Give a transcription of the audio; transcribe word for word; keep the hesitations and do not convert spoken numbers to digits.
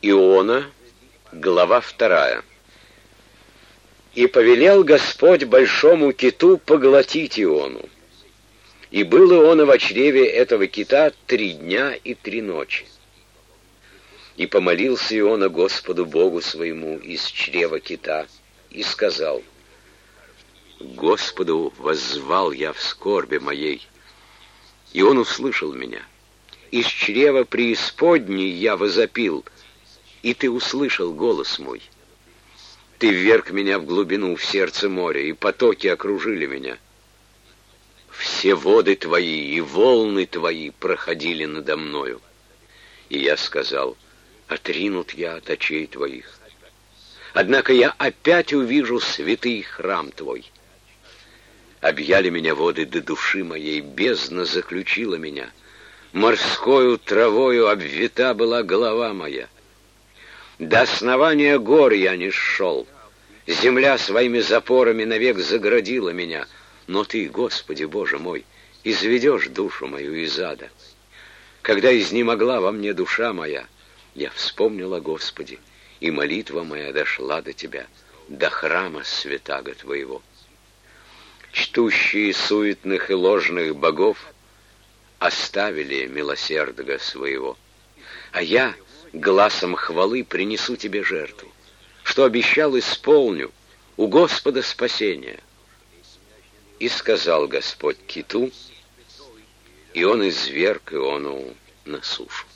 Иона, глава вторая. «И повелел Господь большому киту поглотить Иону. И был Иона во чреве этого кита три дня и три ночи. И помолился Иона Господу Богу своему из чрева кита, и сказал: Господу воззвал я в скорби моей, и Он услышал меня. Из чрева преисподней я возопил, и Ты услышал голос мой. Ты вверг меня в глубину, в сердце моря, и потоки окружили меня. Все воды Твои и волны Твои проходили надо мною. И я сказал: отринут я от очей Твоих. Однако я опять увижу святый храм Твой. Объяли меня воды до души моей, бездна заключила меня. Морскою травою обвита была голова моя. До основания гор я не шел. Земля своими запорами навек заградила меня. Но Ты, Господи Боже мой, изведешь душу мою из ада. Когда изнемогла во мне душа моя, я вспомнил о Господе, и молитва моя дошла до Тебя, до храма святаго Твоего. Чтущие суетных и ложных богов оставили милосердного своего, а я гласом хвалы принесу Тебе жертву, что обещал, исполню, у Господа спасение. И сказал Господь киту, и он изверг Иону на сушу.